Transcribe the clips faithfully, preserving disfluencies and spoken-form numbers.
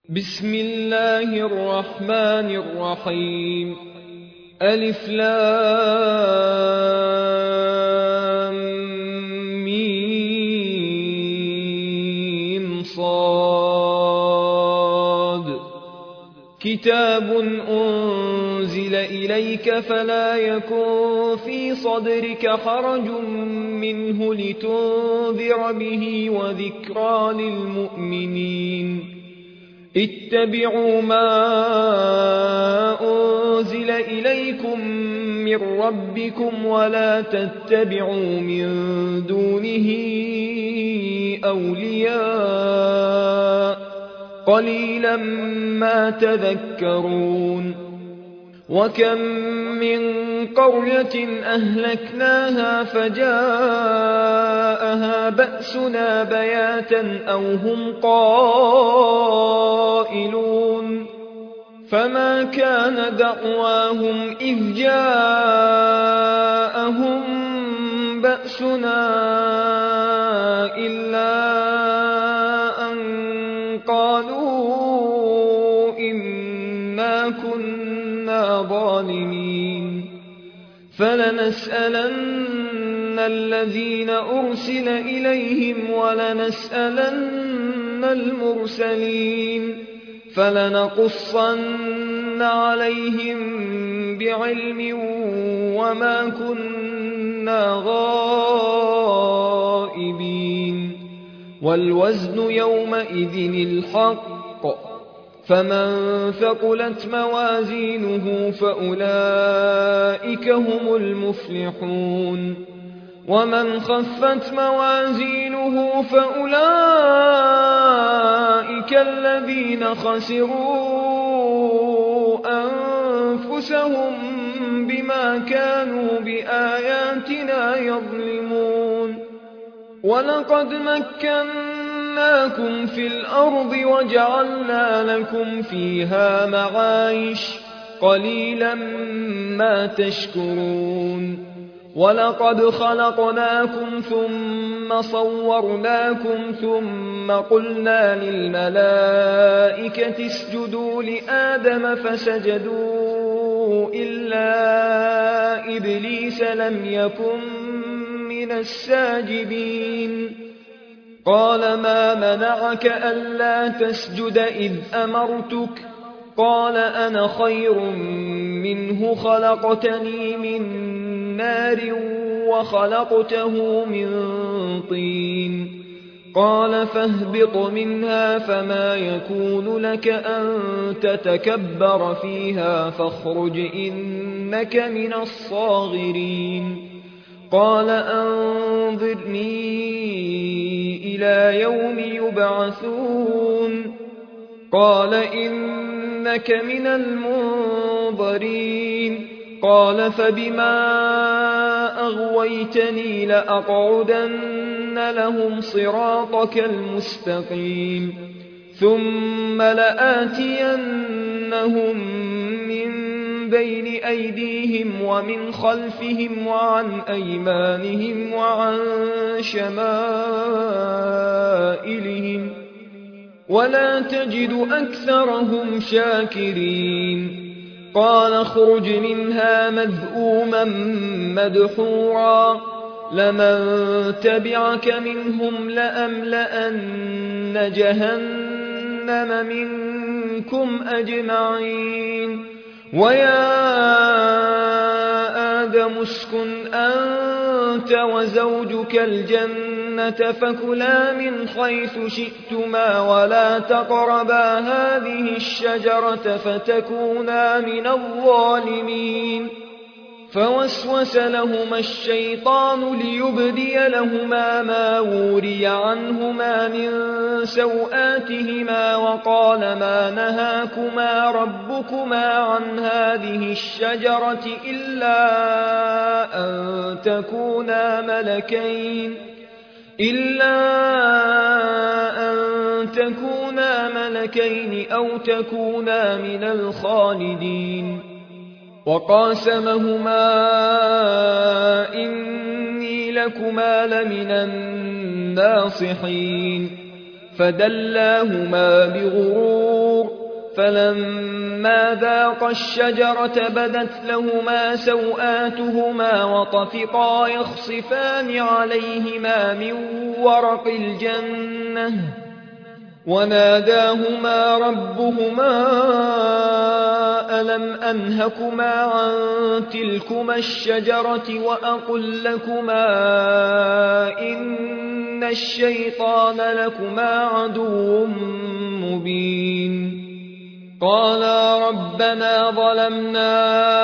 بسم الله الرحمن الرحيم ألف لام ميم صاد كتاب أنزل إليك فلا يكن في صدرك حرج منه لتنذر به وذكرى للمؤمنين اتبعوا ما أنزل إليكم من ربكم ولا تتبعوا من دونه أولياء قليلا ما تذكرون وكم من قرية أهلكناها فجاءها بأسنا بياتا أو هم قائلون فما كان دعواهم إذ جاءهم بأسنا إلا أن قالوا إنا كنا ظالمين فلنسألن الذين أرسل إليهم ولنسألن المرسلين فلنقصن عليهم بعلم وما كنا غائبين والوزن يومئذ الحق فمن ثقلت موازينه فأولئك هم المفلحون ومن خفت موازينه فأولئك الذين خسروا أنفسهم بما كانوا بآياتنا يظلمون ولقد مكناكم في الأرض وجعلنا لكم فيها معايش قليلا ما تشكرون ولقد خلقناكم ثم صورناكم ثم قلنا للملائكة اسجدوا لآدم فسجدوا إلا إبليس لم يكن من الساجدين قال ما منعك ألا تسجد إذ أمرتك قال أنا خير منه خلقتني من نار وخلقته من طين قال فاهبط منها فما يكون لك أن تتكبر فيها فاخرج إنك من الصاغرين قال أنظرني إلى يوم يبعثون قال إنك من المنظرين قال فبما أغويتني لأقعدن لهم صراطك المستقيم ثم لآتينهم من بين أيديهم ومن خلفهم وعن أيمانهم وعن شمائلهم ولا تجد أكثرهم شاكرين قال اخرج منها مذءوما مدحورا لمن تبعك منهم لأملأن جهنم منكم أجمعين ويا آدم اسكن أنت وزوجك الجنة فكلا من حيث شئتما ولا تقربا هذه الشجرة فتكونا من الظالمين فوسوس لهما الشيطان ليبدي لهما ما وري عنهما من سوآتهما وقال ما نهاكما ربكما عن هذه الشجرة إلا أن تكونا ملكين إلا أن تكونا ملكين أو تكونا من الخالدين وقاسمهما إني لكما لمن الناصحين فدلاهما بغرور فلما ذاقا الشجرة بدت لهما سوآتهما وطفقا يخصفان عليهما من ورق الجنة وناداهما ربهما ألم أنهكما عن تلكما الشجرة وأقل لكما إن الشيطان لكما عدو مبين قالا ربنا ظلمنا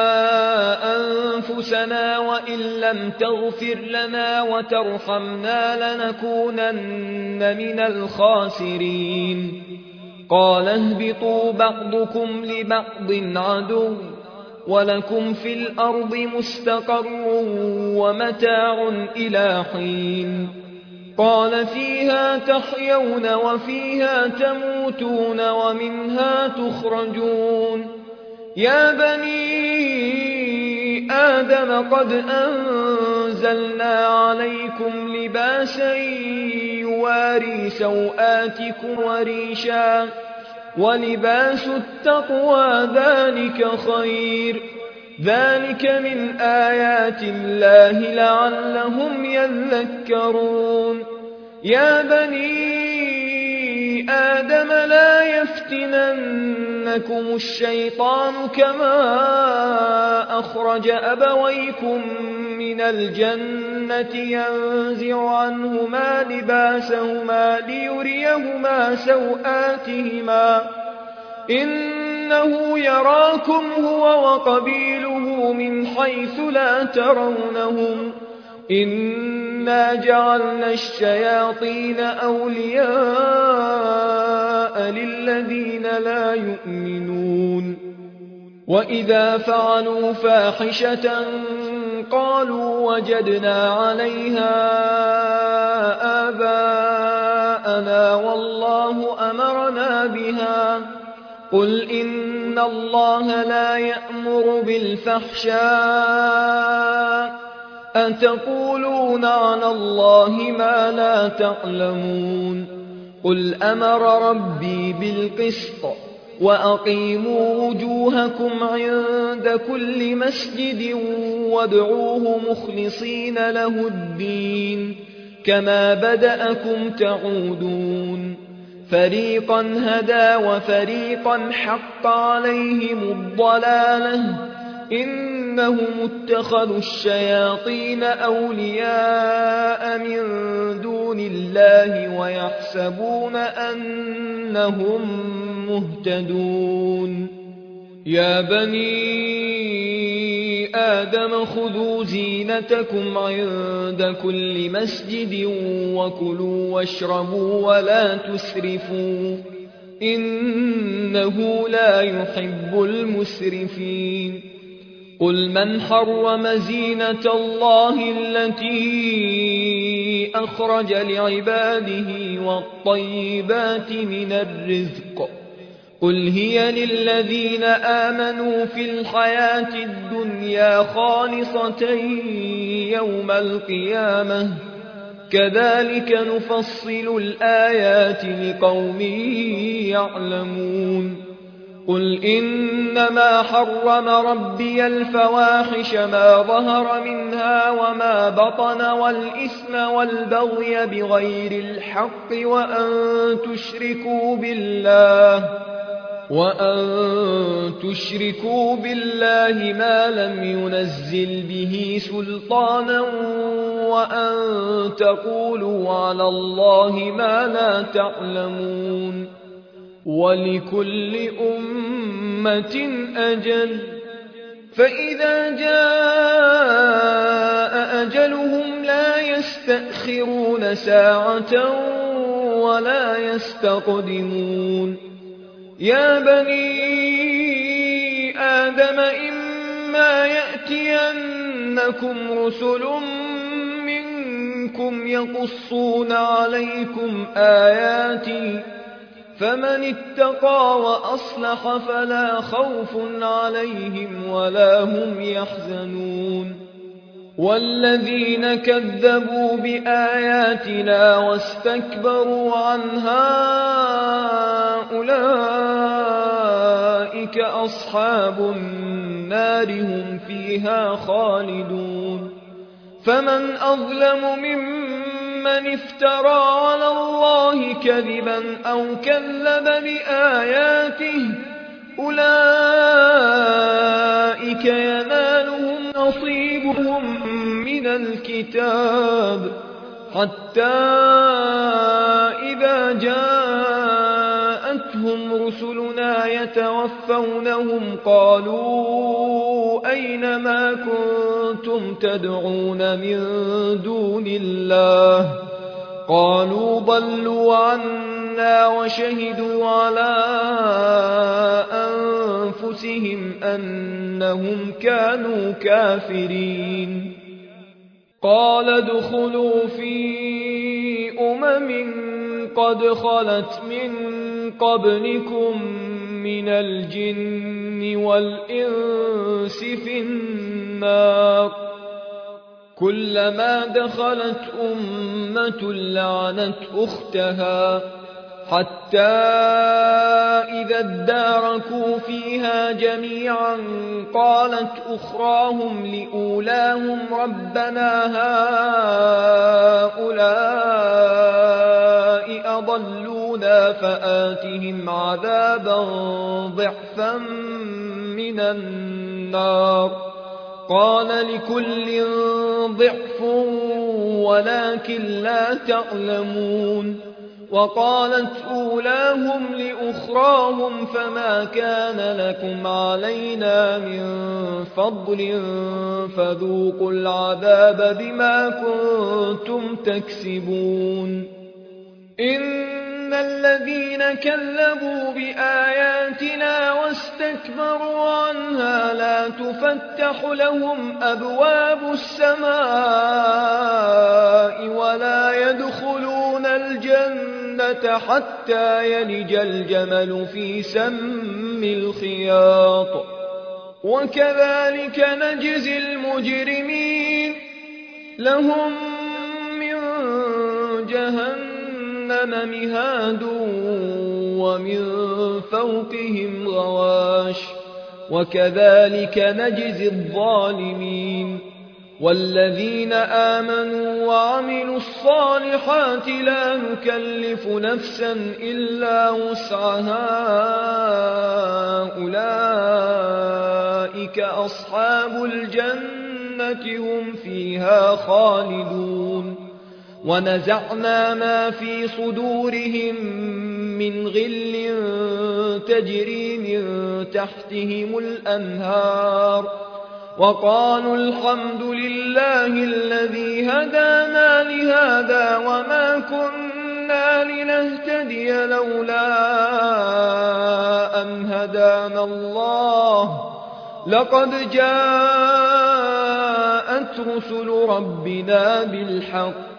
أنفسنا وإن لم تغفر لنا وترحمنا لنكونن من الخاسرين قال اهبطوا بعضكم لبعض عدو ولكم في الأرض مستقر ومتاع إلى حين قال فيها تحيون وفيها تموتون ومنها تخرجون يا بني آدم قد أنزلنا عليكم لباسا يواري سوآتكم وريشا ولباس التقوى ذلك خير ذلك من آيات الله لعلهم يذكرون يا بني آدم لا يفتننكم الشيطان كما أخرج أبويكم من الجنة ينزع عنهما لباسهما ليريهما سوآتهما إنه يراكم هو وقبيله من حيث لا ترونهم إنا جعلنا الشياطين أولياء للذين لا يؤمنون وإذا فعلوا فاحشة قالوا وجدنا عليها آباءنا والله أمرنا بها قل إن الله لا يأمر بالفحشاء أتقولون على الله ما لا تعلمون قل أمر ربي بالقسط وأقيموا وجوهكم عند كل مسجد وادعوه مخلصين له الدين كما بدأكم تعودون فريقا هدى وفريقا حق عليهم الضلالة إنهم اتخذوا الشياطين أولياء من دون الله ويحسبون أنهم مهتدون يا بني آدم خذوا زينتكم عند كل مسجد وكلوا واشربوا ولا تسرفوا إنه لا يحب المسرفين قل من حرم زينة الله التي أخرج لعباده والطيبات من الرزق قل هي للذين آمنوا في الحياة الدنيا خالصة يوم القيامة كذلك نفصل الآيات لقوم يعلمون قل إنما حرم ربي الفواحش ما ظهر منها وما بطن والإثم والبغي بغير الحق وأن تشركوا بالله وأن تشركوا بالله ما لم ينزل به سلطانا وأن تقولوا على الله ما لا تعلمون ولكل أمة أجل فإذا جاء أجلهم لا يستأخرون ساعة ولا يستقدمون يا بني آدم إما يأتينكم رسل منكم يقصون عليكم آياتي فمن اتقى وأصلح فلا خوف عليهم ولا هم يحزنون والذين كذبوا بآياتنا واستكبروا عنها أولئك أولئك أصحاب النار هم فيها خالدون. فمن أظلم ممن افترى على الله كذبا أو كذب بآياته أولئك ينالهم نصيبهم من الكتاب حتى إذا جاءتهم رسلنا يتوفونهم قالوا أين ما كنتم تدعون من دون الله قالوا ضلوا عنا وشهدوا على أنفسهم أنهم كانوا كافرين. قال ادخلوا في أمم قد خلت من قبلكم من الجن والإنس في النار كلما دخلت أمة لعنت أختها حتى إذا اداركوا فيها جميعا قالت أخراهم لأولاهم ربنا هؤلاء أضلونا فآتهم عذابا ضعفا من النار قال لكل ضعف ولكن لا تعلمون. وقالت أولاهم لأخراهم فما كان لكم علينا من فضل فذوقوا العذاب بما كنتم تكسبون. إن الذين كذبوا بآياتنا واستكبروا عنها لا تفتح لهم أبواب السماء ولا يدخلون الجنة حتى يلج الجمل في سم الخياط وكذلك نجزي المجرمين. لهم من جهنم مهاد ومن فوقهم غواش وكذلك نجزي الظالمين. والذين آمنوا وعملوا الصالحات لا نكلف نفسا إلا وسعها أولئك أصحاب الجنة هم فيها خالدون. ونزعنا ما في صدورهم من غل تجري من تحتهم الأنهار وقالوا الحمد لله الذي هدانا لهذا وما كنا لنهتدي لولا أن هدانا الله لقد جاءت رسل ربنا بالحق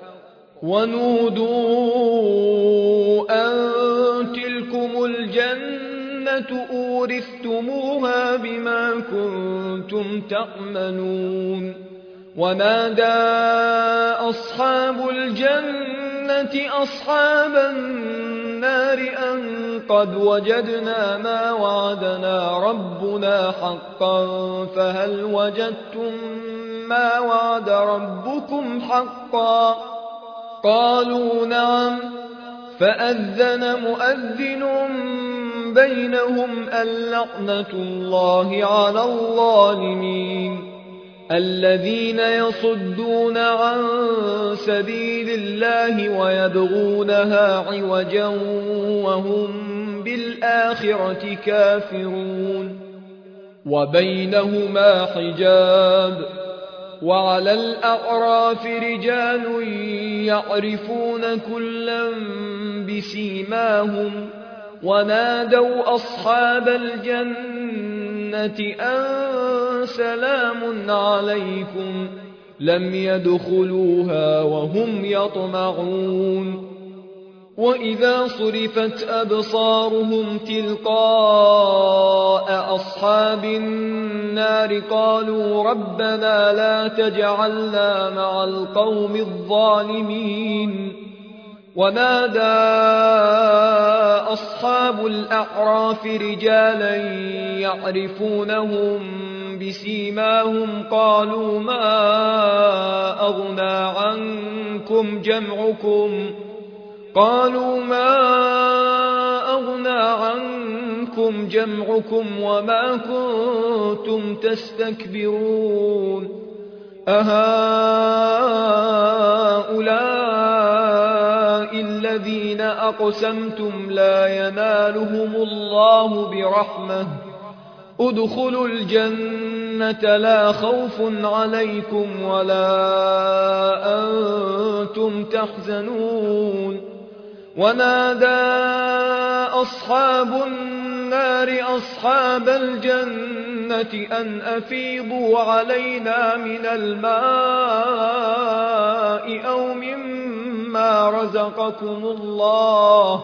ونودوا أن تلكم الجنة أورثتموها بما كنتم تأمنون. ونادى أصحاب الجنة أصحاب النار أن قد وجدنا ما وعدنا ربنا حقا فهل وجدتم ما وعد ربكم حقا قالوا نعم فأذن مؤذن بينهم اللعنة الله على الظالمين الذين يصدون عن سبيل الله ويبغونها عوجا وهم بالآخرة كافرون. وبينهما حجاب وعلى الأعراف رجال يعرفون كلا بسيماهم ونادوا أصحاب الجنة أن سلام عليكم لم يدخلوها وهم يطمعون. وإذا صرفت أبصارهم تلقاء أصحاب النار قالوا ربنا لا تجعلنا مع القوم الظالمين ونادى أصحاب الأعراف رجالا يعرفونهم بسيماهم قالوا ما أغنى عنكم جمعكم قالوا ما أغنى عنكم جمعكم وما كنتم تستكبرون أهؤلاء الذين أقسمتم لا ينالهم الله برحمة ادخلوا الجنة لا خوف عليكم ولا أنتم تحزنون ونادى أصحاب النار أصحاب الجنة أن أفيضوا علينا من الماء أو مما رزقكم الله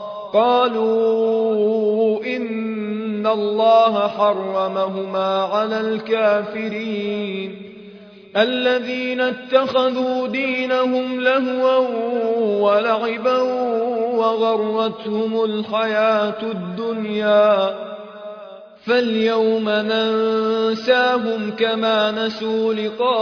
قالوا إن الله حرمهما على الكافرين الذين اتخذوا دينهم لهوا ولعبا وغرتهم الحياة الدنيا فاليوم ننساهم كما نسوا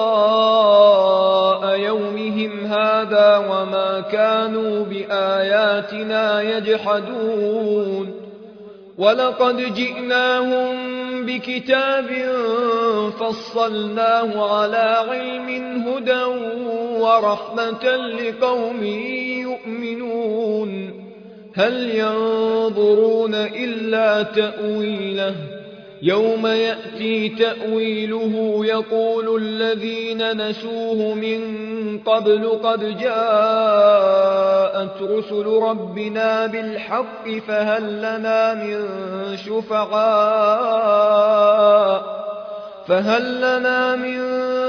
لقاء يومهم هذا وما كانوا بآياتنا يجحدون ولقد جئناهم بكتاب فصلناه على علم هدى ورحمة لقوم يؤمنون هل ينظرون إلا تأويله يوم يأتي تأويله يقول الذين نسوه من قبل قد جاءت رسل ربنا بالحق فهل لنا من شفعاء فهل لنا من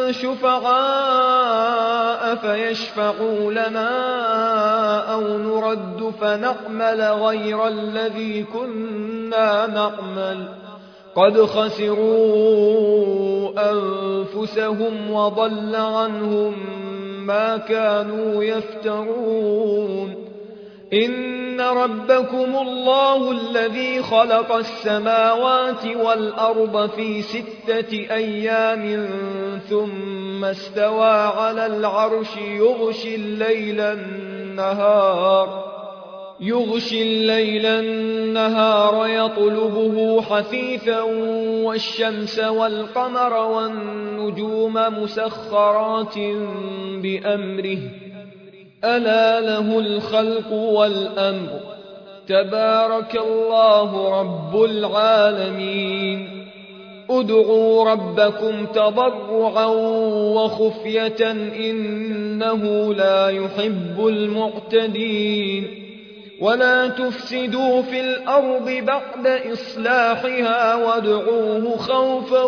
شفعاء فيشفعوا لنا أو نرد فنعمل غير الذي كنا نعمل قد خسروا أنفسهم وضل عنهم ما كانوا يفترون إن ربكم الله الذي خلق السماوات والأرض في ستة أيام ثم استوى على العرش يغشي الليل النهار يغشي الليل النهار يطلبه حثيثا والشمس والقمر والنجوم مسخرات بأمره ألا له الخلق والأمر تبارك الله رب العالمين ادعوا ربكم تضرعا وخفية إنه لا يحب المعتدين ولا تفسدوا في الأرض بعد إصلاحها وادعوه خوفا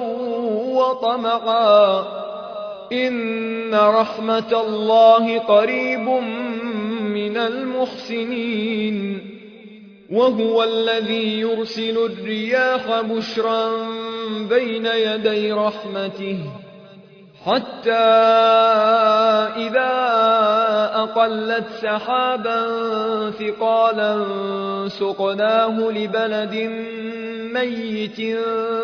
وطمعا إن رحمة الله قريب من المحسنين وهو الذي يرسل الرياح بشرا بين يدي رحمته حتى إذا أقلت سحابا ثقالا سقناه لبلد ميت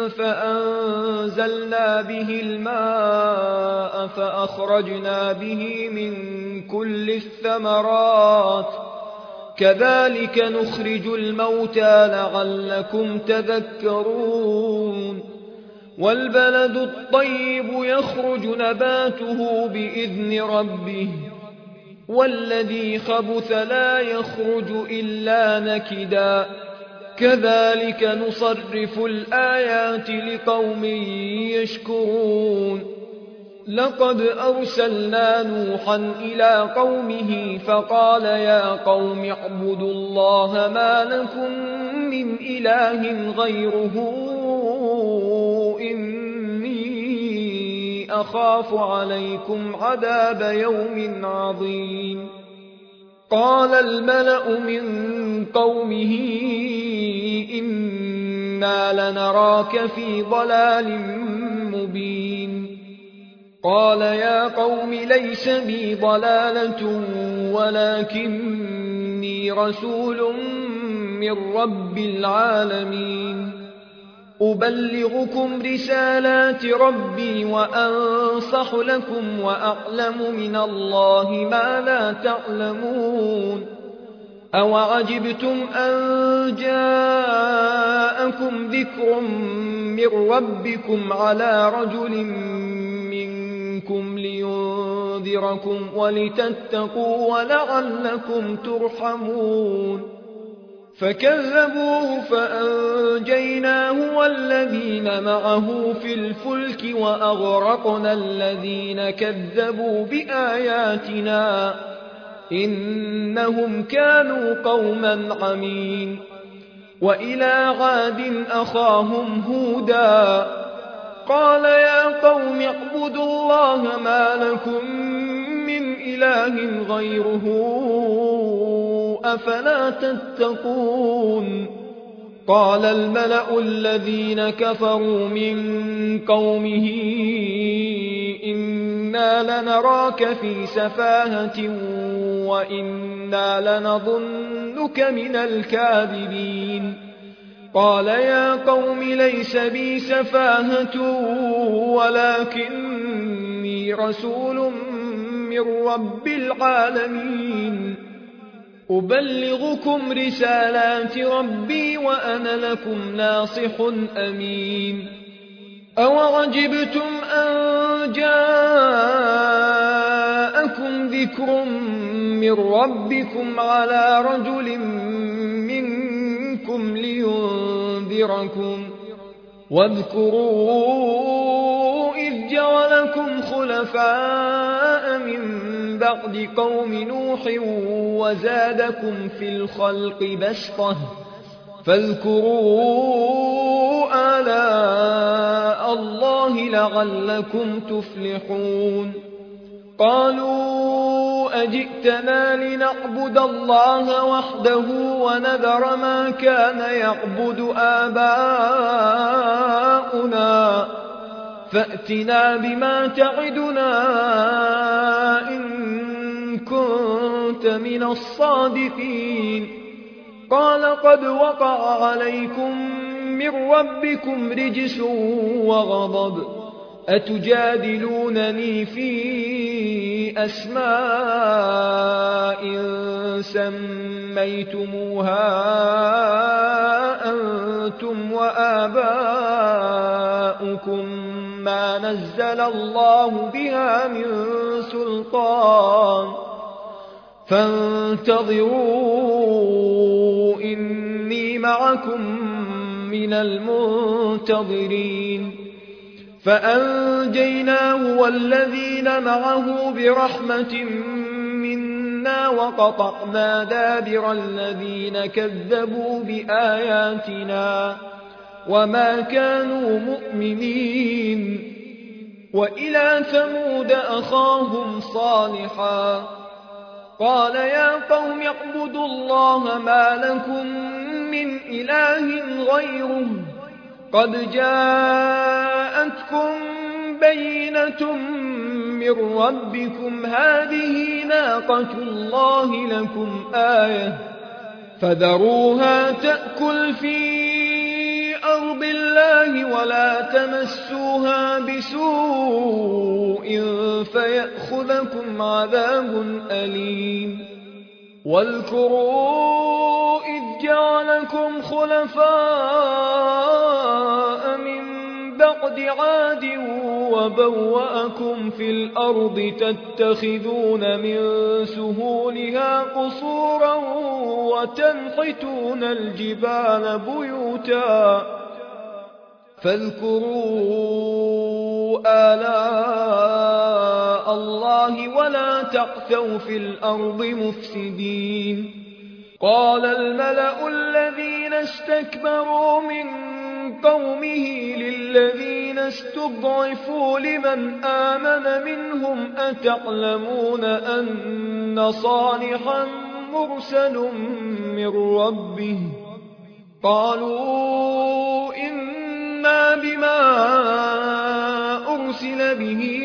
فأنزلنا به الماء فأخرجنا به من كل الثمرات كذلك نخرج الموتى لعلكم تذكرون والبلد الطيب يخرج نباته بإذن ربه والذي خبث لا يخرج إلا نكدا كذلك نصرف الآيات لقوم يشكرون لقد أرسلنا نوحا إلى قومه فقال يا قوم اعبدوا الله ما لكم من إله غيره إني أخاف عليكم عذاب يوم عظيم قال الملأ من قومه إنا لنراك في ضلال مبين قال يا قوم ليس بي ضلالة ولكن إني رسول من رب العالمين أبلغكم رسالات ربي وأنصح لكم وأعلم من الله ما لا تعلمون أوعجبتم أن جاءكم ذكر من ربكم على رجل منكم لينذركم ولتتقوا ولعلكم ترحمون فكذبوه فأنجيناه والذين معه في الفلك وأغرقنا الذين كذبوا بآياتنا إنهم كانوا قوما عمين وإلى عاد أخاهم هودا قال يا قوم اعبدوا الله ما لكم من إله غيره أفلا تتقون قال الملأ الذين كفروا من قومه إنا لنراك في سفاهة وإنا لنظنك من الكاذبين قال يا قوم ليس بي سفاهة ولكني رسول من رب العالمين أبلغكم رسالات ربي وأنا لكم ناصح أمين أوعجبتم أن جاءكم ذكر من ربكم على رجل منكم لينذركم واذكروا إذ جعلكم خلفاء من بعد قوم نوح وزادكم في الخلق بسطة فاذكروا آلاء الله لعلكم تفلحون قالوا أجئتنا لنعبد الله وحده ونذر ما كان يعبد آباؤنا فأتنا بما تعدنا إن كنت من الصادقين قال قد وقع عليكم من ربكم رجس وغضب أتجادلونني في أسماء سميتموها أنتم وآباؤكم ما نزل الله بها من سلطان فانتظروا إني معكم من المنتظرين فأنجيناه والذين معه برحمة منا وقطعنا دابر الذين كذبوا بآياتنا وما كانوا مؤمنين وإلى ثمود أخاهم صالحا قال يا قوم اعبدوا الله ما لكم من إله غيره قد جاءتكم بينة من ربكم هذه ناقة الله لكم آية فذروها تأكل في أرض الله ولا تمسوها بسوء فيأخذكم عذاب أليم واذكروا إذ جعلكم خلفاء من بعد عاد وبوأكم في الأرض تتخذون من سهولها قصورا وتنحتون الجبال بيوتا فاذكروا آلاء الله ولا تعثوا في الأرض مفسدين قال الملأ الذين استكبروا من قومه للذين استضعفوا لمن آمن منهم أتعلمون أن صالحا مرسل من ربه قالوا إنا بما أرسل به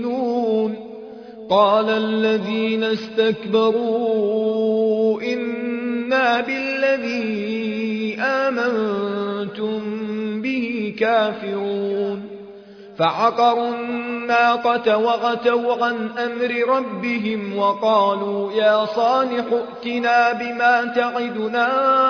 مؤمنون قال الذين استكبروا إنا كنا بالذي آمنتم به كافرون فعقروا الناقة وعتوا عن أمر ربهم وقالوا يا صالح ائتنا بما تعدنا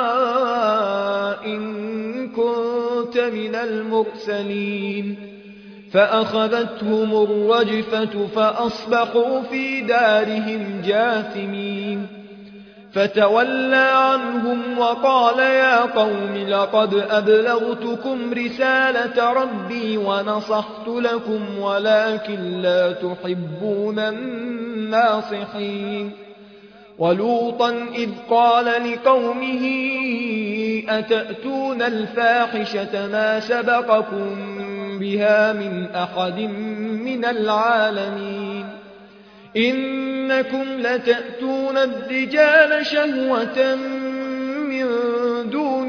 إن كنت من المرسلين فأخذتهم الرجفة فأصبحوا في دارهم جاثمين فتولى عنهم وقال يا قوم لقد أبلغتكم رسالة ربي ونصحت لكم ولكن لا تحبون الناصحين ولوطا إذ قال لقومه أتأتون الفاحشة ما سبقكم بها من أحد من العالمين إنكم لتأتون الرجال شهوة من دون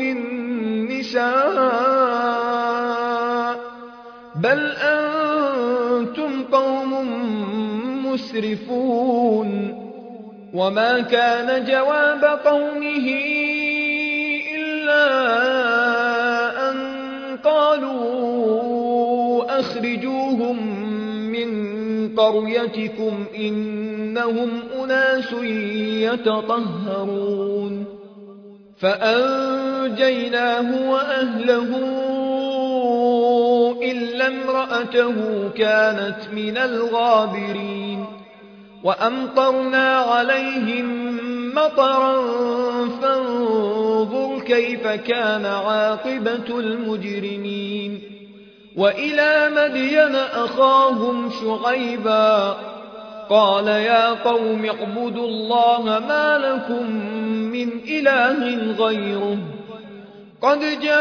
النساء بل أنتم قوم مسرفون وما كان جواب قومه إلا أن قالوا أخرجوهم من قريتكم إنهم أناس يتطهرون فأنجيناه وأهله إلا امرأته كانت من الغابرين وأمطرنا عليهم مطرا فانظر كيف كان عاقبة المجرمين وإلى مدين أخاهم شعيبا قال يا قوم اعبدوا الله ما لكم من إله غيره قد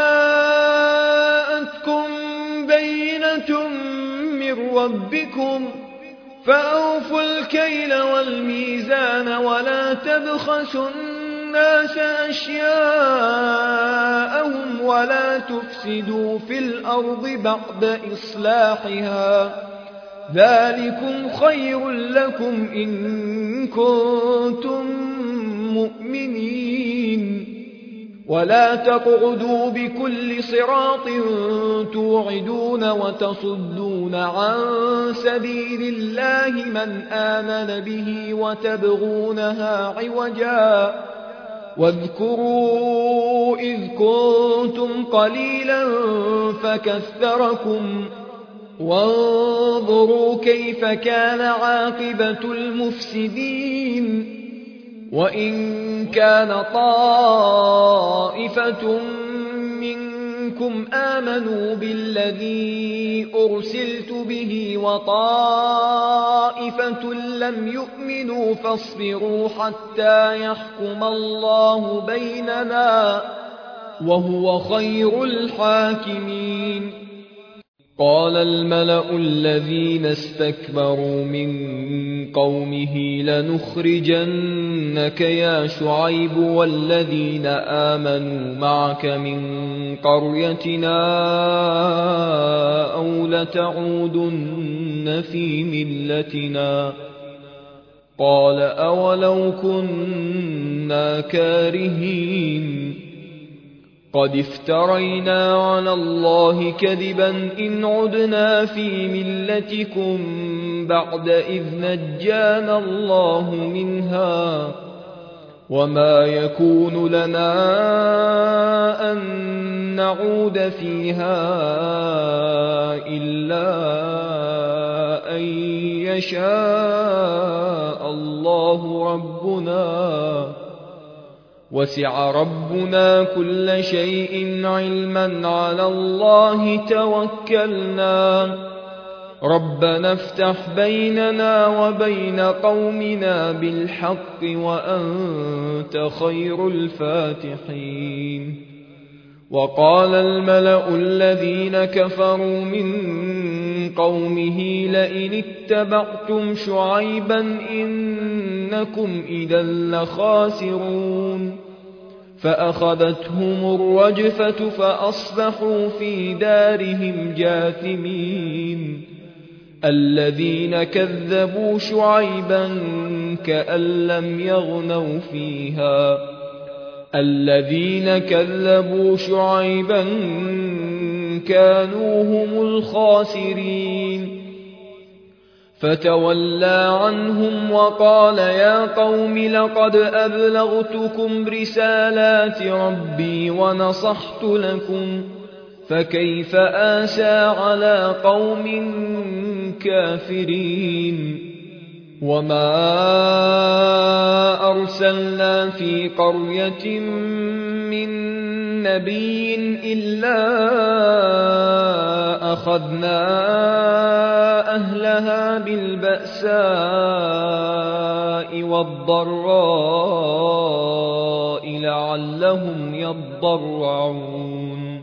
جاءتكم بينة من ربكم فأوفوا الكيل والميزان ولا تبخسوا الناس أشياءهم ولا تفسدوا في الأرض بعد إصلاحها ذلكم خير لكم إن كنتم مؤمنين ولا تقعدوا بكل صراط توعدون وتصدون عن سبيل الله من آمن به وتبغونها عوجا واذكروا إذ كنتم قليلا فكثركم وانظروا كيف كان عاقبة المفسدين وإن كان طائفة منكم آمنوا بالذي أرسلت به وطائفة لم يؤمنوا فاصبروا حتى يحكم الله بيننا وهو خير الحاكمين قال الملأ الذين استكبروا من قومه لنخرجنك يا شعيب والذين آمنوا معك من قريتنا أو لتعودن في ملتنا قال أولو كنا كارهين قد افترينا على الله كذبا إن عدنا في ملتكم بعد إذ نجانا الله منها وما يكون لنا أن نعود فيها إلا أن يشاء الله ربنا وسع ربنا كل شيء علما على الله توكلنا ربنا افتح بيننا وبين قومنا بالحق وأنت خير الفاتحين وقال الملأ الذين كفروا من قومه لئن اتبعتم شعيبا إنكم إذا لخاسرون فأخذتهم الرجفة فأصبحوا في دارهم جاثمين الذين كذبوا شعيبا كأن لم يغنوا فيها الذين كذبوا شعيبا كانوا هم الخاسرين فتولى عنهم وقال يا قوم لقد أبلغتكم رسالات ربي ونصحت لكم فكيف آسى على قوم كافرين وما أرسلنا في قرية من نبي إلا أخذنا أهلها بالبأساء والضراء لعلهم يضرعون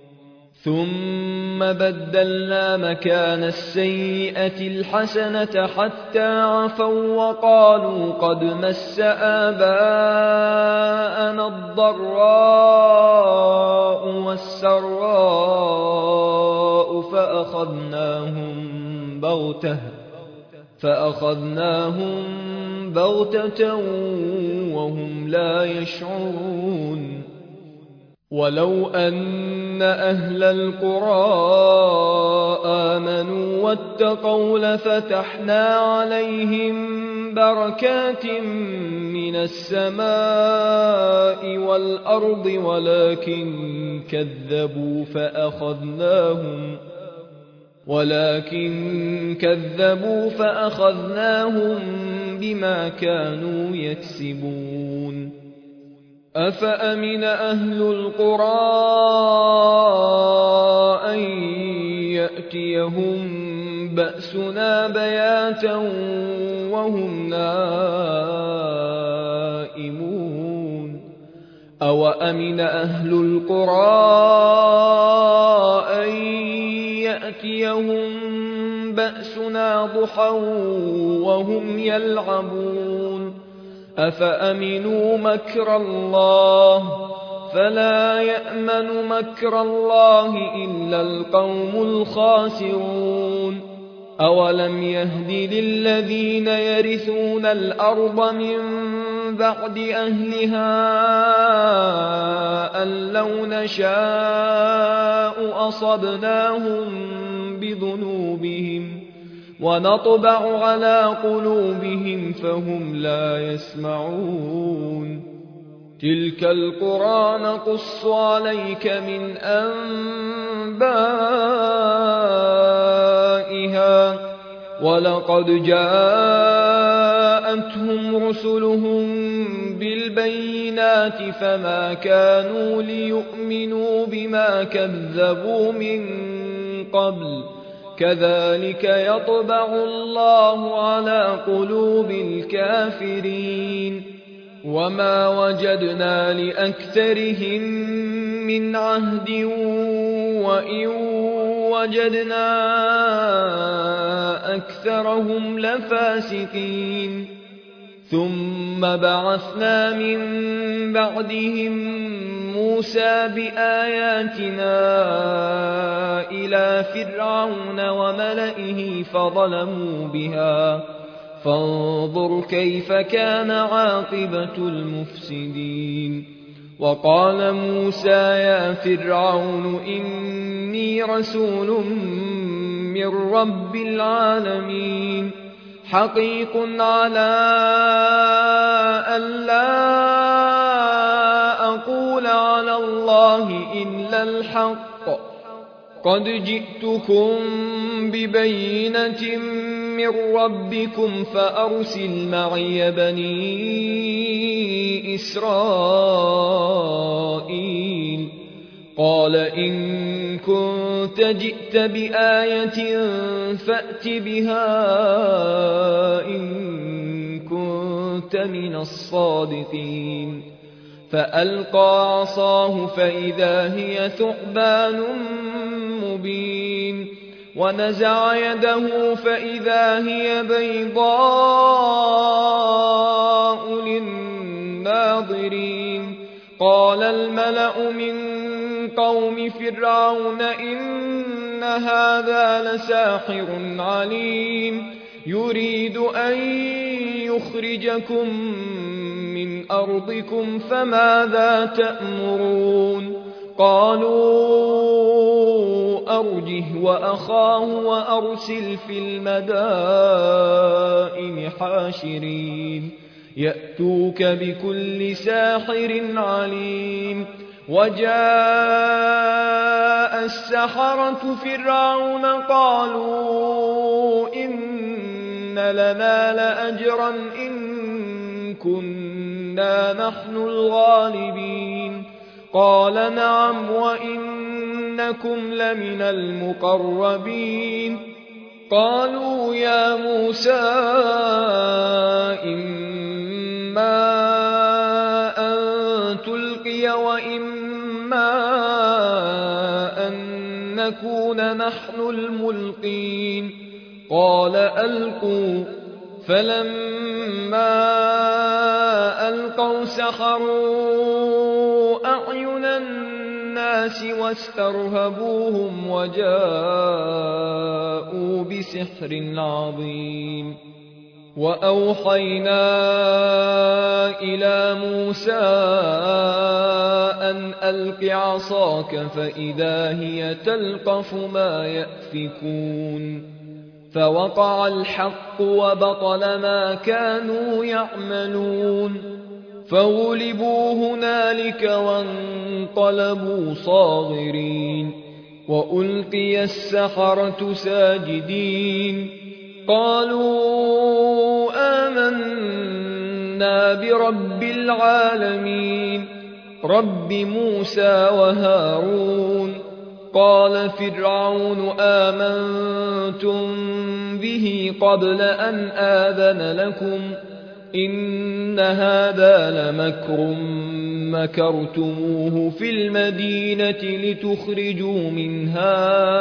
ثم بدلنا مكان السيئة الحسنة حتى عفوا وقالوا قد مس آباءنا الضراء والسراء فأخذناهم بغتة فأخذناهم بغتة وهم لا يشعرون ولو أن أهل القرى آمنوا واتقوا لفتحنا عليهم بركات من السماء والأرض ولكن كذبوا فأخذناهم ولكن كذبوا فأخذناهم بما كانوا يكسبون أفأمن أهل القرى أن يأتيهم بأسنا بياتا وهم نائمون أوأمن أهل القرى أن يأتيهم بأسنا ضحى وهم يلعبون أفأمنوا مكر الله فلا يأمن مكر الله إلا القوم الخاسرون أولم يهد للذين يرثون الأرض من بعد أهلها أن لو نشاء أصبناهم بذنوبهم ونطبع على قلوبهم فهم لا يسمعون تلك القرى نقص عليك من أنبائها ولقد جاءتهم رسلهم بالبينات فما كانوا ليؤمنوا بما كذبوا من قبل كذلك يطبع الله على قلوب الكافرين وما وجدنا لأكثرهم من عهد وإن وجدنا أكثرهم لفاسقين ثم بعثنا من بعدهم موسى بآياتنا إلى فرعون وملئه فظلموا بها فانظر كيف كان عاقبة المفسدين وقال موسى يا فرعون إني رسول من رب العالمين حقيق على ألا أقول على الله إلا الحق قد جئتكم ببينة من ربكم فأرسل معي بني إسرائيل قال إن كنت جئت بآية فأت بها إن كنت من الصادقين فألقى عصاه فإذا هي ثعبان مبين ونزع يده فإذا هي بيضاء للناظرين قال الملأ من قوم فرعون إن هذا لساحر عليم يريد أن يخرجكم من أرضكم فماذا تأمرون قالوا أرجه وأخاه وأرسل في المدائن حاشرين يأتوك بكل ساحر عليم وجاء السحرة فرعون قالوا إن لنا لأجرا إن كنا نحن الغالبين قال نعم وإنكم لمن المقربين قالوا يا موسى إما أن تلقي وإما أن نكون نحن الملقين قال ألقوا فلما ألقوا سحروا أعين الناس واسترهبوهم وجاءوا بسحر عظيم وأوحينا إلى موسى أن ألق عصاك فإذا هي تلقف ما يأفكون فوقع الحق وبطل ما كانوا يعملون فغلبوا هنالك وانقلبوا صاغرين وألقي السحرة ساجدين قالوا آمنا برب العالمين رب موسى وهارون قال فرعون آمنتم به قبل أن آذن لكم إن هذا لمكر مكرتموه في المدينة لتخرجوا منها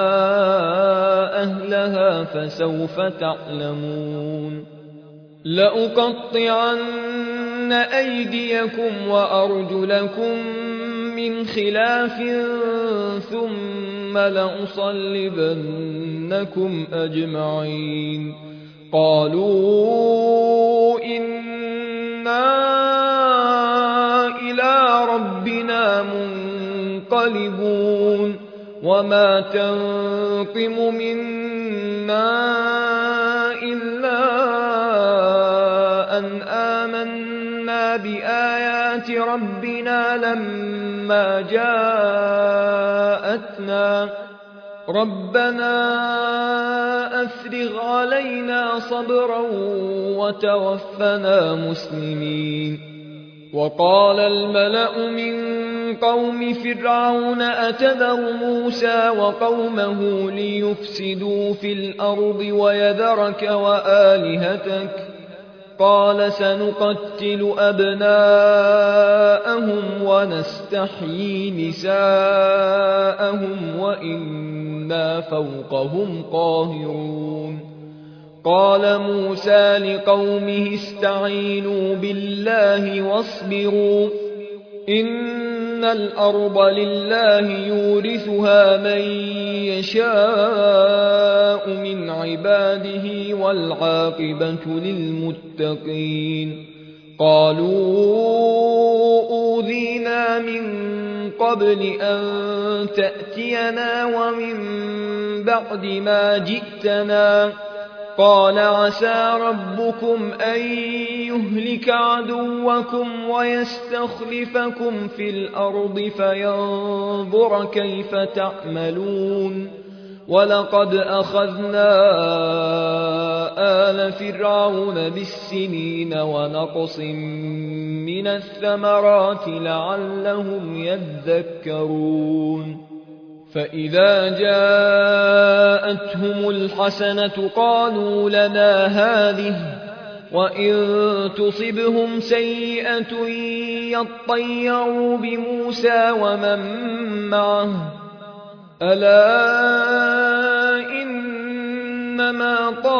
أهلها فسوف تعلمون لأقطعن أيديكم وأرجلكم من خلاف ثم لأصلبنكم أجمعين قالوا إنا إلى ربنا منقلبون وما تنقم منا إلا أن آمنا بآيات ربنا لما جاءتنا ربنا أفرغ علينا صبرا وتوفنا مسلمين وقال الملأ من قوم فرعون أتذر موسى وقومه ليفسدوا في الأرض ويذرك وآلهتك قال سنقتل أبناءهم ونستحيي نساءهم وإنا فوقهم قاهرون قال موسى لقومه استعينوا بالله واصبروا إن الأرض لله يورثها من يشاء من عباده والعاقبة للمتقين قالوا أوذينا من قبل أن تأتينا ومن بعد ما جئتنا قال عسى ربكم أن يهلك عدوكم ويستخلفكم في الأرض فينظر كيف تعملون ولقد أخذنا آل فرعون بالسنين ونقص من الثمرات لعلهم يذكرون فإذا جاءتهم الحسنة قالوا لنا هذه وإن تصبهم سيئة يطيروا بموسى ومن معه ألا إنما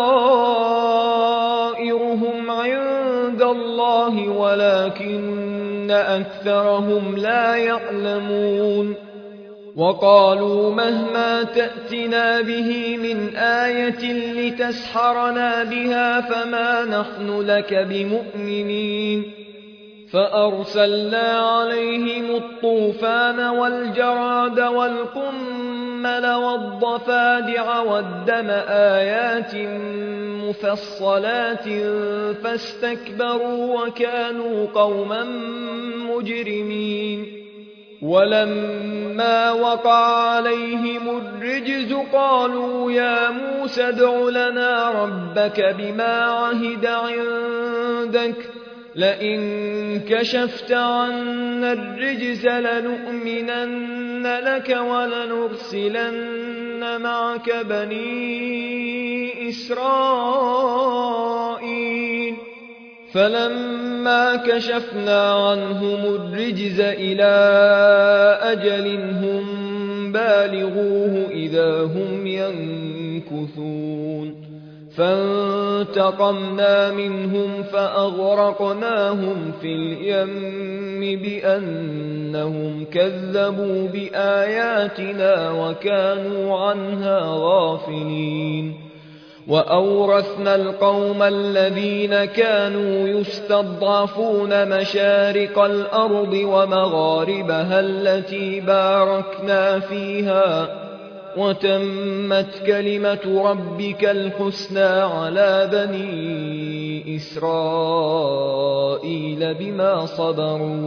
طائرهم عند الله ولكن أكثرهم لا يعلمون وقالوا مهما تأتنا به من آية لتسحرنا بها فما نحن لك بمؤمنين فأرسلنا عليهم الطوفان والجراد والقمل والضفادع والدم آيات مفصلات فاستكبروا وكانوا قوما مجرمين ولما وقع عليهم الرجز قالوا يا موسى ادع لنا ربك بما عهد عندك لئن كشفت عنا الرجز لنؤمنن لك ولنرسلن معك بني إسرائيل فلما كشفنا عنهم الرجز إلى أجل هم بالغوه إذا هم ينكثون فانتقمنا منهم فأغرقناهم في اليم بأنهم كذبوا بآياتنا وكانوا عنها غافلين وأورثنا القوم الذين كانوا يستضعفون مشارق الأرض ومغاربها التي باركنا فيها وتمت كلمة ربك الحسنى على بني إسرائيل بما صبروا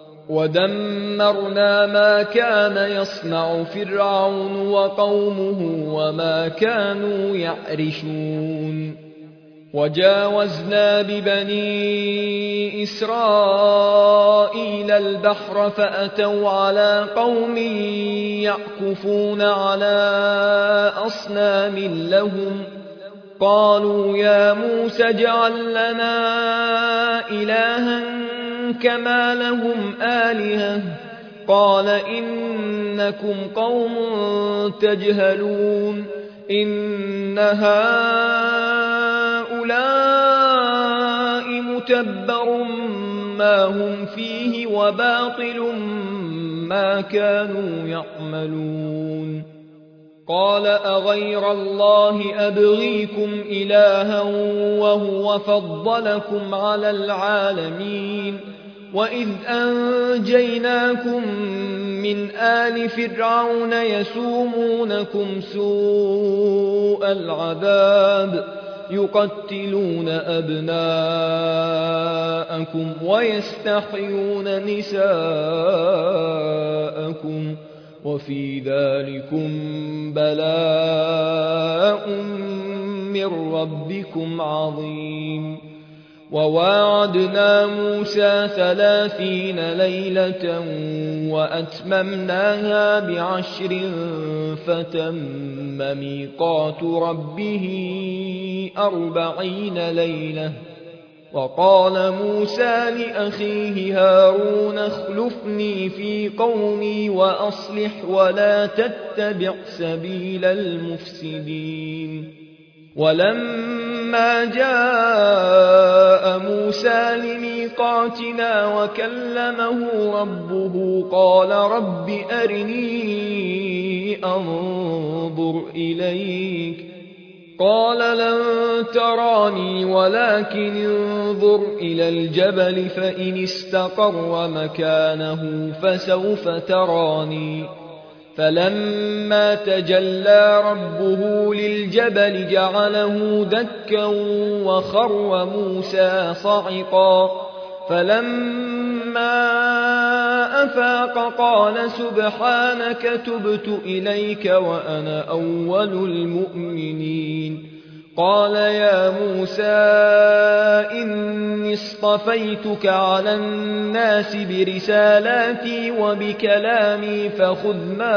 ودمرنا ما كان يصنع فرعون وقومه وما كانوا يعرشون وجاوزنا ببني إسرائيل البحر فأتوا على قوم يعكفون على أصنام لهم قالوا يا موسى اجعل لنا إلها كما لهم آلهة قال إنكم قوم تجهلون إن هؤلاء متبر ما هم فيه وباطل ما كانوا يعملون قال أغير الله أبغيكم إلها وهو فضلكم على العالمين وإذ أنجيناكم من آل فرعون يسومونكم سوء العذاب يقتلون أبناءكم ويستحيون نساءكم وفي ذلكم بلاء من ربكم عظيم وواعدنا موسى ثلاثين ليلة وأتممناها بعشر فتم ميقات ربه أربعين ليلة وقال موسى لأخيه هارون اخلفني في قومي وأصلح ولا تتبع سبيل المفسدين ولما جاء موسى لميقاتنا وكلمه ربه قال رب أرني أنظر إليك قال لن تراني ولكن انظر إلى الجبل فإن استقر مكانه فسوف تراني فلما تجلى ربه للجبل جعله دكا وخر موسى صعقا فلما أفاق قال سبحانك تبت إليك وأنا أول المؤمنين قال يا موسى إني اصطفيتك على الناس برسالاتي وبكلامي فخذ ما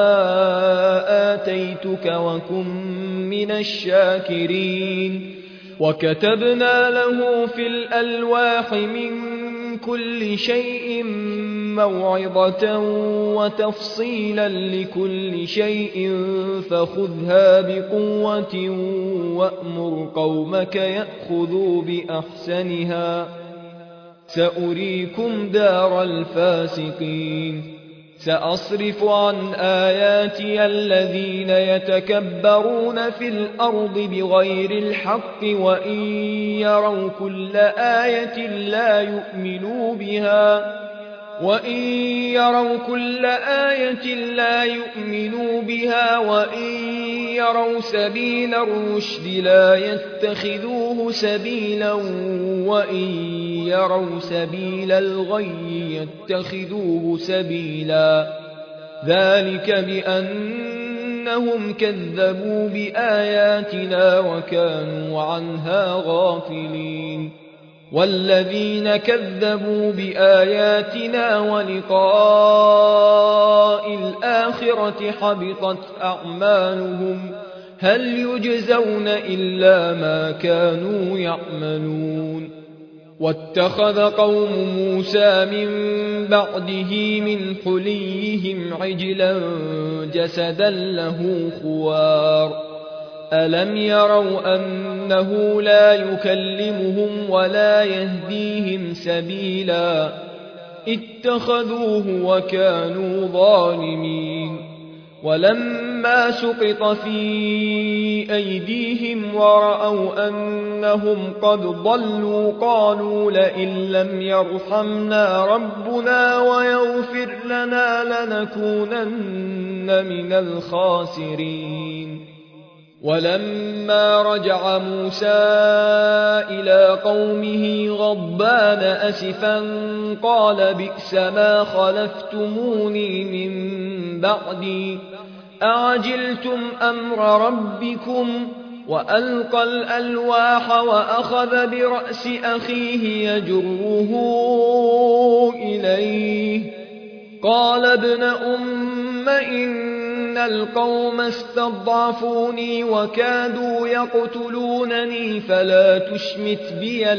آتيتك وكن من الشاكرين وكتبنا له في الألواح من كل شيء موعظة وتفصيلا لكل شيء فخذها بقوة وأمر قومك يأخذوا بأحسنها سأريكم دار الفاسقين سأصرف عن آياتي الذين يتكبرون في الأرض بغير الحق وإن يروا كل آية لا يؤمنوا بها وإن يروا كل آية لا يؤمنوا بها وإن يروا سبيل الرشد لا يتخذوه سبيلا وإن يروا سبيل الغي يتخذوه سبيلا ذلك بأنهم كذبوا بآياتنا وكانوا عنها غافلين والذين كذبوا بآياتنا ولقاء الآخرة حبطت أعمالهم هل يجزون إلا ما كانوا يعملون واتخذ قوم موسى من بعده من حليهم عجلا جسدا له خوار ألم يروا أنه لا يكلمهم ولا يهديهم سبيلا اتخذوه وكانوا ظالمين ولما سقط في أيديهم ورأوا أنهم قد ضلوا قالوا لئن لم يرحمنا ربنا ويغفر لنا لنكونن من الخاسرين ولما رجع موسى إلى قومه غضبان أسفا قال بئس ما خلفتموني من بعدي أعجلتم أمر ربكم وألقى الألواح وأخذ برأس أخيه يجره إليه قال ابن أم إن القوم استضعفوني وكادوا يقتلونني فلا تشمت بي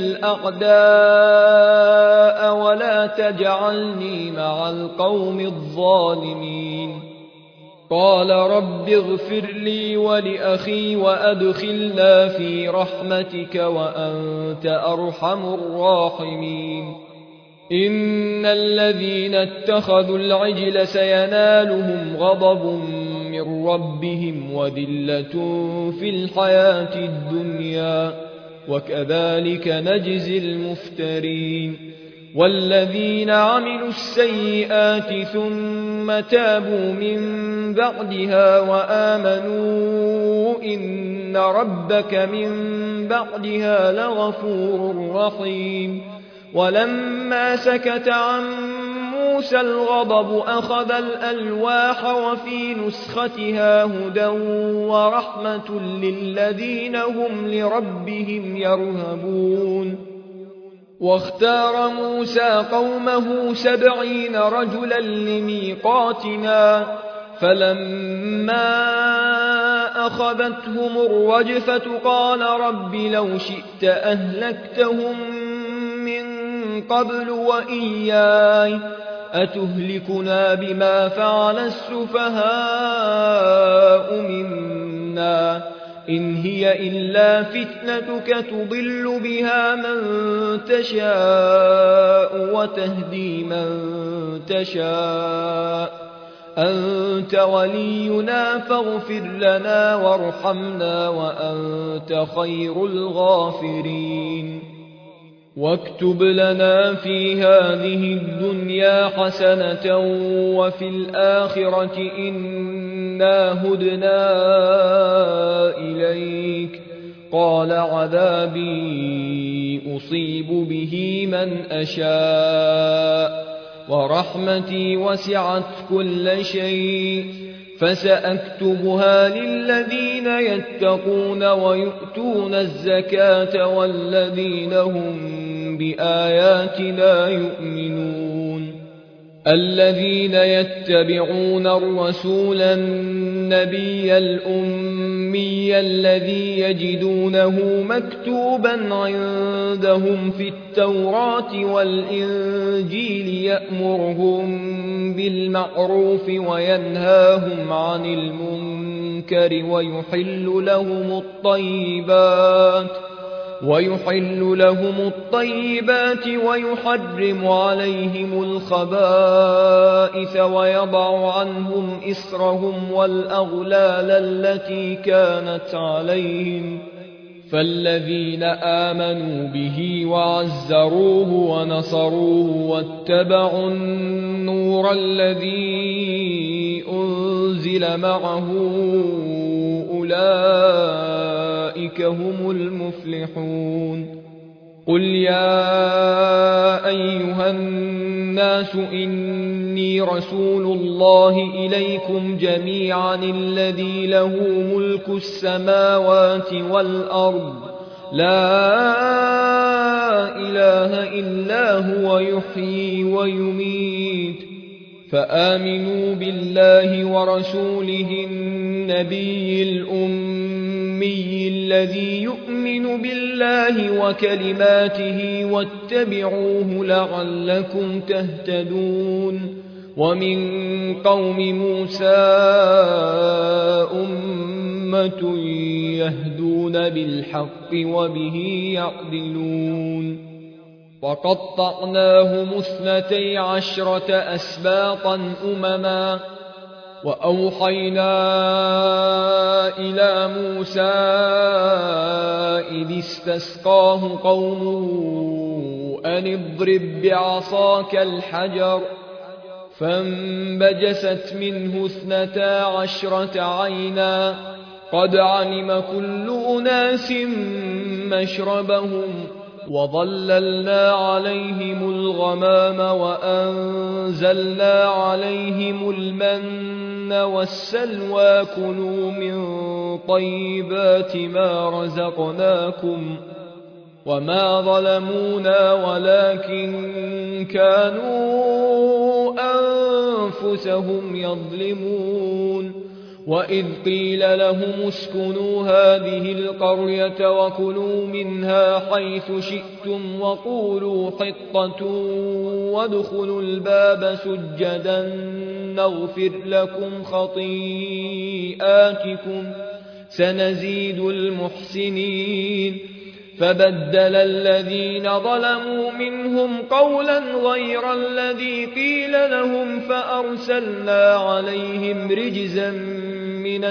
الأعداء ولا تجعلني مع القوم الظالمين قال رب اغفر لي ولأخي وأدخلنا في رحمتك وأنت أرحم الراحمين إن الذين اتخذوا العجل سينالهم غضب من ربهم وذلة في الحياة الدنيا وكذلك نجزي المفترين والذين عملوا السيئات ثم تابوا من بعدها وآمنوا إن ربك من بعدها لغفور رحيم ولما سكت عن موسى الغضب أخذ الألواح وفي نسختها هدى ورحمة للذين هم لربهم يرهبون واختار موسى قومه سبعين رجلا لميقاتنا فلما أخذتهم الرجفة قال رب لو شئت أهلكتهم قبل وإياي أتهلكنا بما فعل السفهاء منا إن هي إلا فتنتك تضل بها من تشاء وتهدي من تشاء أنت ولينا فاغفر لنا وارحمنا وأنت خير الغافرين واكتب لنا في هذه الدنيا حسنة وفي الآخرة إنا هدنا إليك قال عذابي أصيب به من أشاء ورحمتي وسعت كل شيء فسأكتبها للذين يتقون ويؤتون الزكاة والذين هم بآياتنا يؤمنون الذين يتبعون الرسول النبي الأمي الذي يجدونه مكتوبا عندهم في التوراة والإنجيل يأمرهم بالمعروف وينهاهم عن المنكر ويحل لهم الطيبات ويحل لهم الطيبات ويحرم عليهم الخبائث ويضع عنهم إصرهم والأغلال التي كانت عليهم فالذين آمنوا به وعزروه ونصروه واتبعوا النور الذي أنزل معه أولئك هم المفلحون. قل يا أيها الناس إني رسول الله إليكم جميعا الذي له ملك السماوات والأرض لا إله إلا هو يحيي ويميت فآمنوا بالله ورسوله النبي الأمي الذي يؤمن بالله وكلماته واتبعوه لعلكم تهتدون. ومن قوم موسى أمة يهدون بالحق وبه يعدلون. وقطعناهم اثنتي عشرة أسباطا أمما وأوحينا إلى موسى إذ استسقاه قومه أن اضرب بعصاك الحجر فانبجست منه اثنتا عشرة عينا قد علم كل أناس مشربهم وظللنا عليهم الغمام وأنزلنا عليهم المن والسلوى كلوا من طيبات ما رزقناكم وما ظلمونا ولكن كانوا أنفسهم يظلمون. وإذ قيل لهم اسكنوا هذه القرية وكلوا منها حيث شئتم وقولوا حطة وادخلوا الباب سجدا نغفر لكم خطيئاتكم سنزيد المحسنين. فبدل الذين ظلموا منهم قولا غير الذي قيل لهم فأرسلنا عليهم رجزا من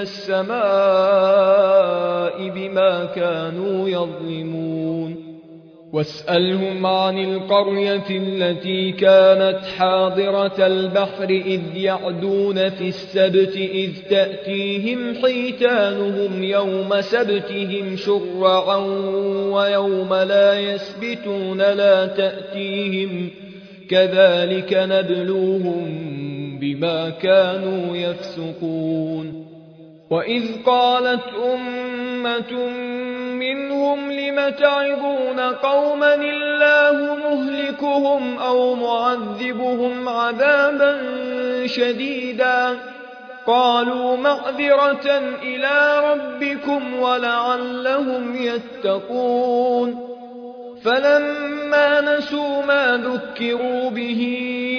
السماء بما كانوا يظلمون. واسألهم عن القرية التي كانت حاضرة البحر إذ يعدون في السبت إذ تأتيهم حيتانهم يوم سبتهم شرعا ويوم لا يسبتون لا تأتيهم كذلك نبلوهم بما كانوا يفسقون. وإذ قالت أمة منهم لم تعظون قوما الله مهلكهم أو معذبهم عذابا شديدا قالوا معذرة إلى ربكم ولعلهم يتقون. فلما نسوا ما ذكروا به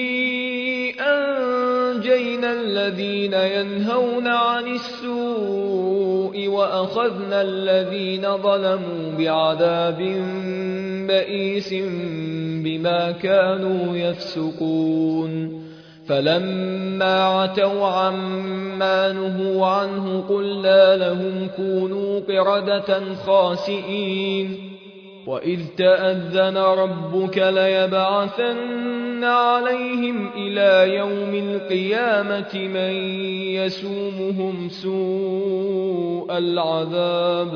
أنجينا الذين ينهون عن السوء وأخذنا الذين ظلموا بعذاب بئيس بما كانوا يفسقون. فلما عتوا عما نهوا عنه قلنا لهم كونوا قردة خاسئين. وإذ تأذن ربك ليبعثن عليهم إلى يوم القيامة من يسومهم سوء العذاب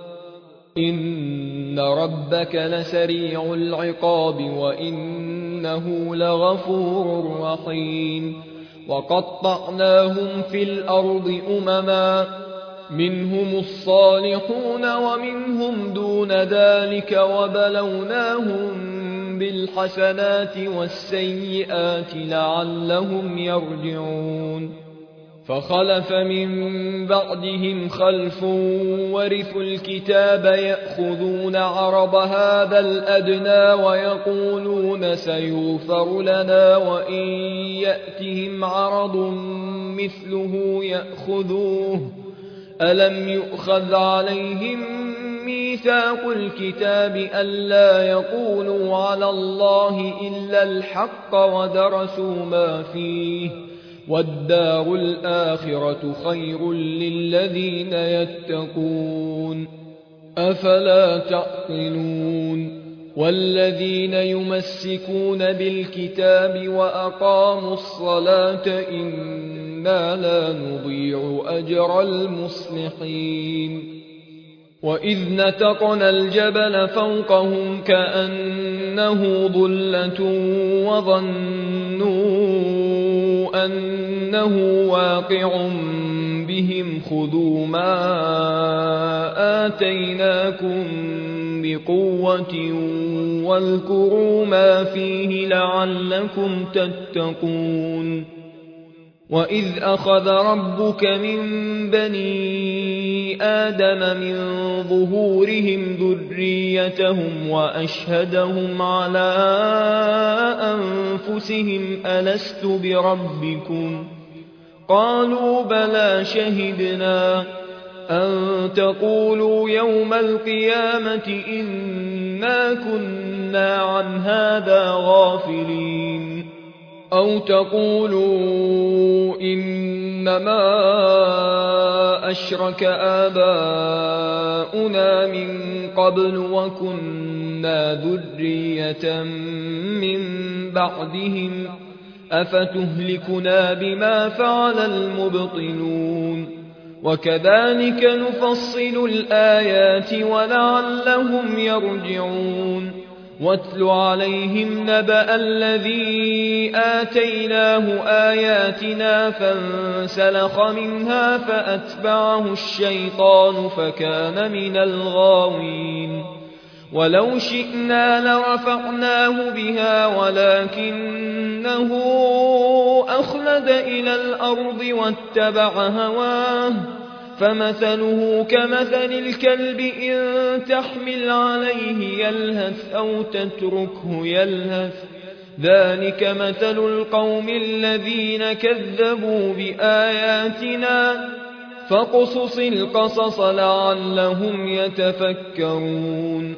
إن ربك لسريع العقاب وإنه لغفور رحيم. وقطعناهم في الأرض أمما منهم الصالحون ومنهم دون ذلك وبلوناهم بالحسنات والسيئات لعلهم يرجعون. فخلف من بعدهم خلف ورثوا الكتاب يأخذون عرض هذا الأدنى ويقولون سيغفر لنا وإن يأتهم عرض مثله يأخذوه ألم يؤخذ عليهم ميثاق الكتاب ألا يقولوا على الله إلا الحق ودرسوا ما فيه والدار الآخرة خير للذين يتقون أفلا تعقلون والذين يمسكون بالكتاب وأقاموا الصلاة إنا لا نضيع أجر المصلحين وإذ نتقنا الجبل فوقهم كأنه ظلة وظنوا أنه واقع بهم خذوا ما آتيناكم بقوة واذكروا ما فيه لعلكم تتقون وإذ أخذ ربك من بني آدم من ظهورهم ذريتهم وأشهدهم على أنفسهم ألست بربكم قالوا بلى شهدنا أن تقولوا يوم القيامة إنا كنا عن هذا غافلين أو تقولوا إنما أشرك آباؤنا من قبل وكنا ذرية من بعدهم أفتهلكنا بما فعل المبطلون وكذلك نفصل الآيات ولعلهم يرجعون واتل عليهم نبأ الذي آتيناه آياتنا فانسلخ منها فأتبعه الشيطان فكان من الغاوين ولو شئنا لرفعناه بها ولكنه أخلد إلى الأرض واتبع هواه فمثله كمثل الكلب إن تحمل عليه يلهث أو تتركه يلهث ذلك مثل القوم الذين كذبوا بآياتنا فاقصص القصص لعلهم يتفكرون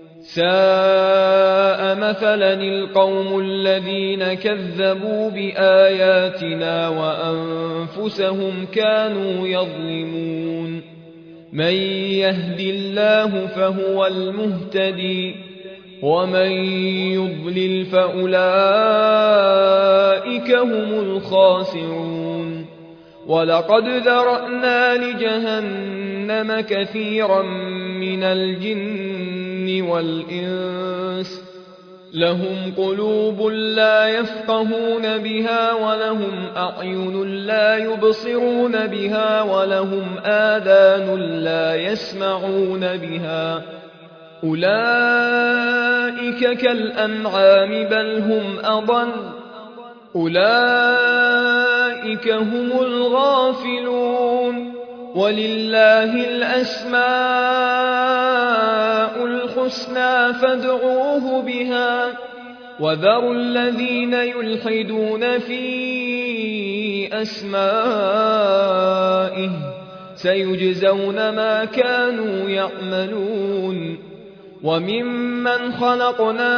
ساء مثلا القوم الذين كذبوا بآياتنا وأنفسهم كانوا يظلمون من يهد الله فهو المهتدي ومن يضلل فأولئك هم الخاسرون ولقد ذرأنا لجهنم كثيرا من الجن والإنس لهم قلوب لا يفقهون بها ولهم أعين لا يبصرون بها ولهم آذان لا يسمعون بها أولئك كالأنعام بل هم أضل أولئك هم الغافلون ولله الأسماء الحسنى فادعوه بها وذروا الذين يلحدون في أسمائه سيجزون ما كانوا يعملون وممن خلقنا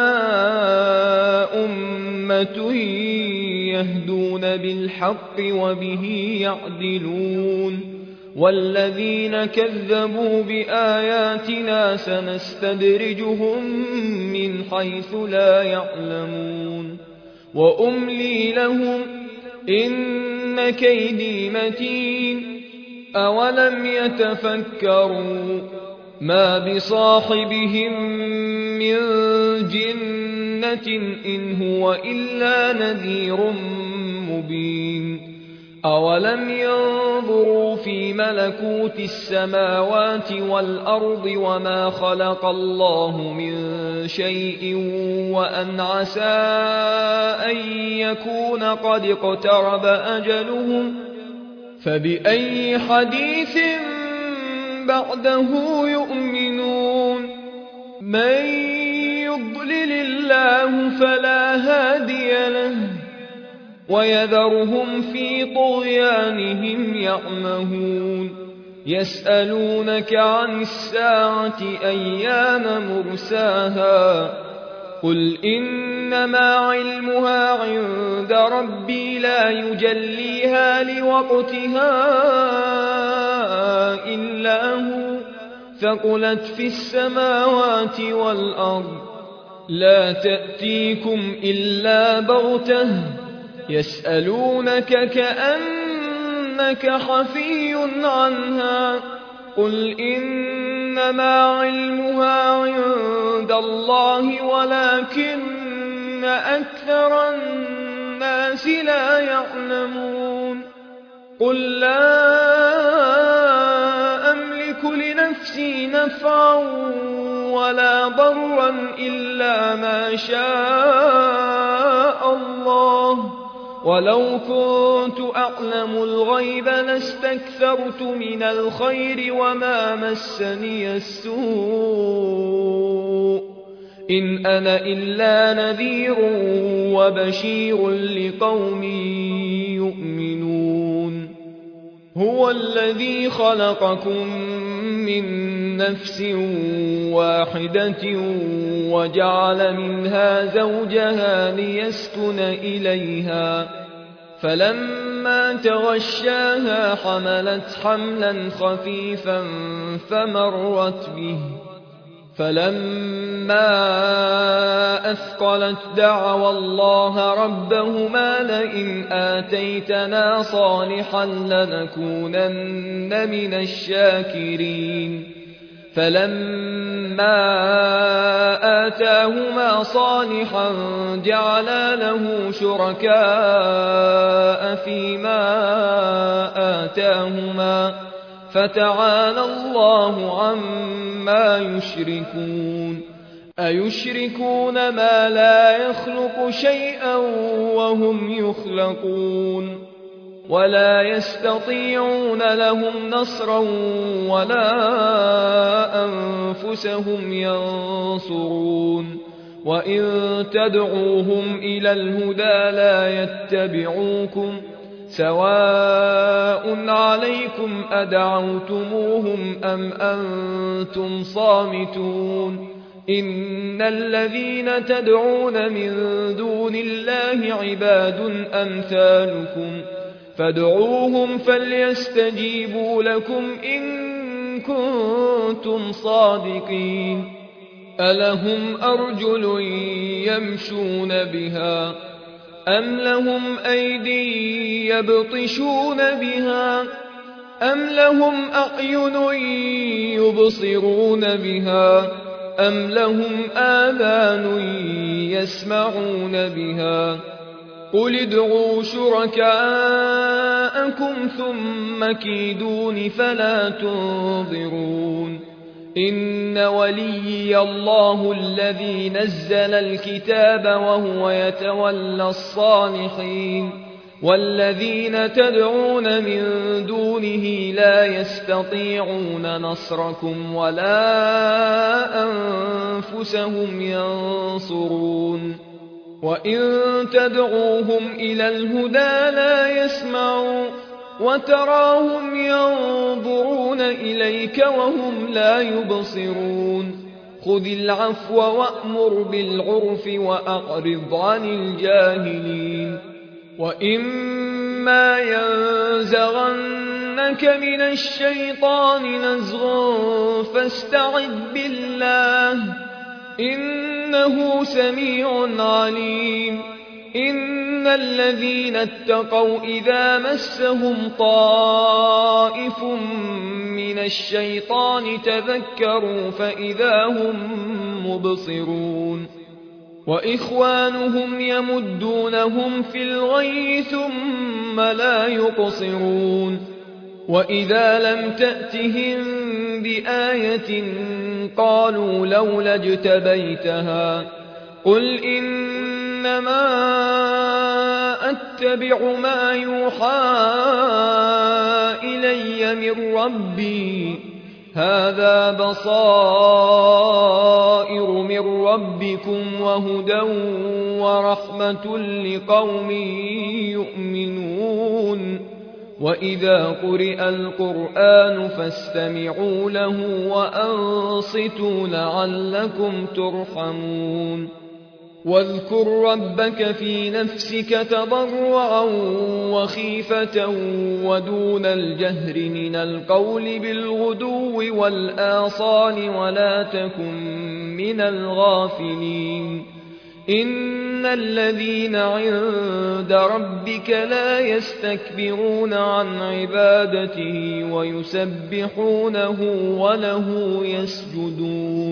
أمة يهدون بالحق وبه يعدلون والذين كذبوا بآياتنا سنستدرجهم من حيث لا يعلمون وأملي لهم إن كيدي متين أولم يتفكروا ما بصاحبهم من جنة إن هو إلا نذير مبين أولم ينظروا في ملكوت السماوات والأرض وما خلق الله من شيء وأن عسى أن يكون قد اقترب أجلهم فبأي حديث بعده يؤمنون من يضلل الله فلا هادي له ويذرهم في طغيانهم يعمهون يسألونك عن الساعة أيان مرساها قل إنما علمها عند ربي لا يجليها لوقتها إلا هو ثقلت في السماوات والأرض لا تأتيكم إلا بغتة يسألونك كأنك حفي عنها قل إنما علمها عند الله ولكن أكثر الناس لا يعلمون قل لا أملك لنفسي نفعا ولا ضرا إلا ما شاء الله ولو كنت أعلم الغيب لاستكثرت من الخير وما مسني السوء إن أنا إلا نذير وبشير لقوم يؤمنون هو الذي خلقكم من نفس واحدة وجعل منها زوجها ليسكن إليها فلما تغشاها حملت حملا خفيفا فمرت به فلما أثقلت دعوا الله ربهما لئن آتيتنا صالحا لنكونن من الشاكرين فلما آتاهما صالحا جعلا له شركاء فيما آتاهما فتعالى الله عما يشركون أيشركون ما لا يخلق شيئا وهم يخلقون ولا يستطيعون لهم نصرا ولا أنفسهم ينصرون وإن تدعوهم إلى الهدى لا يتبعوكم سواء عليكم أدعوتموهم أم أنتم صامتون إن الذين تدعون من دون الله عباد أمثالكم فادعوهم فليستجيبوا لكم إن كنتم صادقين ألهم أرجل يمشون بها أم لهم أيدي يبطشون بها أم لهم أعين يبصرون بها أم لهم آذان يسمعون بها قل ادعوا شركاءكم ثم كيدون فلا تنظرون إن وليي الله الذي نزل الكتاب وهو يتولى الصالحين والذين تدعون من دونه لا يستطيعون نصركم ولا أنفسهم ينصرون وإن تدعوهم إلى الهدى لا يسمعوا وتراهم ينظرون إليك وهم لا يبصرون خذ العفو وأمر بالعرف وأعرض عن الجاهلين وإما ينزغنك من الشيطان نزغ فاستعذ بالله إنه سميع عليم إن الذين اتقوا إذا مسهم طائف من الشيطان تذكروا فإذا هم مبصرون وإخوانهم يمدونهم في الغي ثم لا يقصرون وإذا لم تأتهم بآية قالوا لولا اجتبيتها قل إنما أتبع ما يوحى إلي من ربي هذا بصائر من ربكم وهدى ورحمة لقوم يؤمنون وإذا قرئ القرآن فاستمعوا له وأنصتوا لعلكم ترحمون واذكر ربك في نفسك تضرعا وخيفة ودون الجهر من القول بالغدو والآصال ولا تكن من الغافلين إن الذين عند ربك لا يستكبرون عن عبادته ويسبحونه وله يسجدون